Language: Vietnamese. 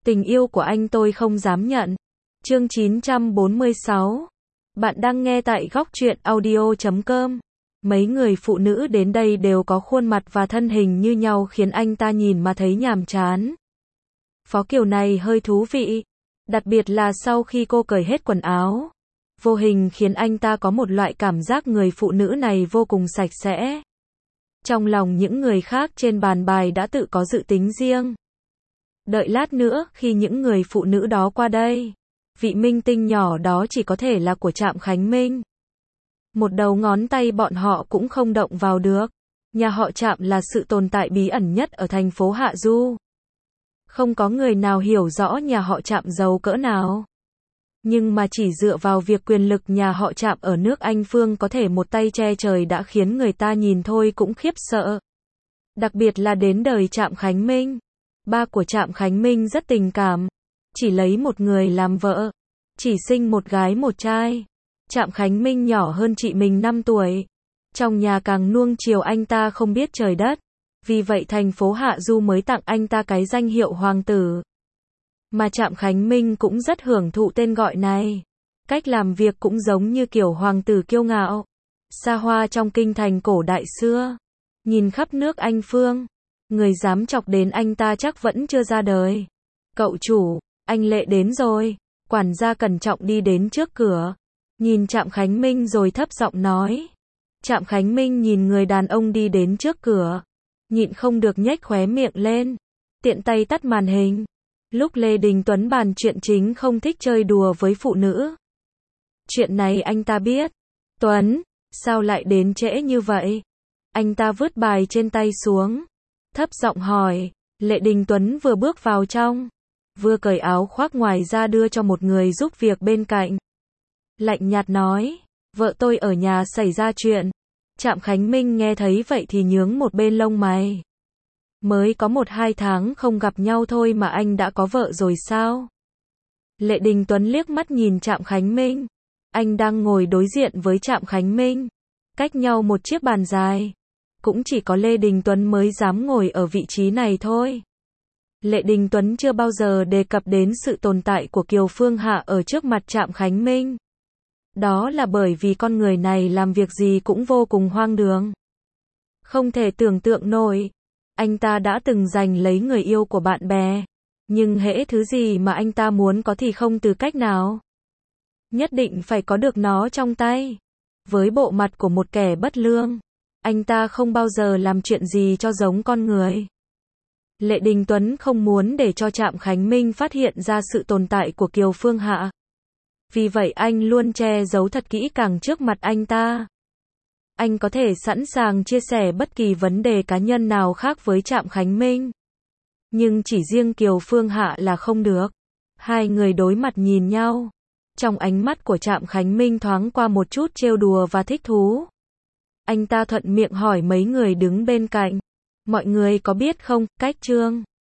Tình yêu của anh tôi không dám nhận. Chương 946. Bạn đang nghe tại góc truyện audio.com. Mấy người phụ nữ đến đây đều có khuôn mặt và thân hình như nhau khiến anh ta nhìn mà thấy nhàm chán. Phó Kiều này hơi thú vị. Đặc biệt là sau khi cô cởi hết quần áo. Vô hình khiến anh ta có một loại cảm giác người phụ nữ này vô cùng sạch sẽ. Trong lòng những người khác trên bàn bài đã tự có dự tính riêng. Đợi lát nữa, khi những người phụ nữ đó qua đây, vị minh tinh nhỏ đó chỉ có thể là của Trạm Khánh Minh. Một đầu ngón tay bọn họ cũng không động vào được. Nhà họ Trạm là sự tồn tại bí ẩn nhất ở thành phố Hạ Du. Không có người nào hiểu rõ nhà họ Trạm giàu cỡ nào. Nhưng mà chỉ dựa vào việc quyền lực nhà họ Trạm ở nước Anh Phương có thể một tay che trời đã khiến người ta nhìn thôi cũng khiếp sợ. Đặc biệt là đến đời Trạm Khánh Minh. Ba của Trạm Khánh Minh rất tình cảm. Chỉ lấy một người làm vợ. Chỉ sinh một gái một trai. Trạm Khánh Minh nhỏ hơn chị mình 5 tuổi. Trong nhà càng nuông chiều anh ta không biết trời đất. Vì vậy thành phố Hạ Du mới tặng anh ta cái danh hiệu hoàng tử. Mà Trạm Khánh Minh cũng rất hưởng thụ tên gọi này. Cách làm việc cũng giống như kiểu hoàng tử kiêu ngạo. Xa hoa trong kinh thành cổ đại xưa. Nhìn khắp nước Anh Phương. Người dám chọc đến anh ta chắc vẫn chưa ra đời. Cậu chủ, anh Lệ đến rồi. Quản gia cẩn trọng đi đến trước cửa. Nhìn Trạm Khánh Minh rồi thấp giọng nói. Trạm Khánh Minh nhìn người đàn ông đi đến trước cửa. Nhịn không được nhếch khóe miệng lên. Tiện tay tắt màn hình. Lúc Lê Đình Tuấn bàn chuyện chính không thích chơi đùa với phụ nữ. Chuyện này anh ta biết. Tuấn, sao lại đến trễ như vậy? Anh ta vứt bài trên tay xuống. Thấp giọng hỏi. Lê Đình Tuấn vừa bước vào trong. Vừa cởi áo khoác ngoài ra đưa cho một người giúp việc bên cạnh. Lạnh nhạt nói. Vợ tôi ở nhà xảy ra chuyện. Trạm Khánh Minh nghe thấy vậy thì nhướng một bên lông mày. Mới có 1-2 tháng không gặp nhau thôi mà anh đã có vợ rồi sao? Lê Đình Tuấn liếc mắt nhìn Trạm Khánh Minh. Anh đang ngồi đối diện với Trạm Khánh Minh. Cách nhau một chiếc bàn dài. Cũng chỉ có Lê Đình Tuấn mới dám ngồi ở vị trí này thôi. Lê Đình Tuấn chưa bao giờ đề cập đến sự tồn tại của Kiều Phương Hạ ở trước mặt Trạm Khánh Minh. Đó là bởi vì con người này làm việc gì cũng vô cùng hoang đường. Không thể tưởng tượng nổi. Anh ta đã từng giành lấy người yêu của bạn bè. Nhưng hễ thứ gì mà anh ta muốn có thì không từ cách nào. Nhất định phải có được nó trong tay. Với bộ mặt của một kẻ bất lương. Anh ta không bao giờ làm chuyện gì cho giống con người. Lê Đình Tuấn không muốn để cho Trạm Khánh Minh phát hiện ra sự tồn tại của Kiều Phương Hạ. Vì vậy anh luôn che giấu thật kỹ càng trước mặt anh ta. Anh có thể sẵn sàng chia sẻ bất kỳ vấn đề cá nhân nào khác với Trạm Khánh Minh. Nhưng chỉ riêng Kiều Phương Hạ là không được. Hai người đối mặt nhìn nhau. Trong ánh mắt của Trạm Khánh Minh thoáng qua một chút trêu đùa và thích thú. Anh ta thuận miệng hỏi mấy người đứng bên cạnh. Mọi người có biết không, cách Trương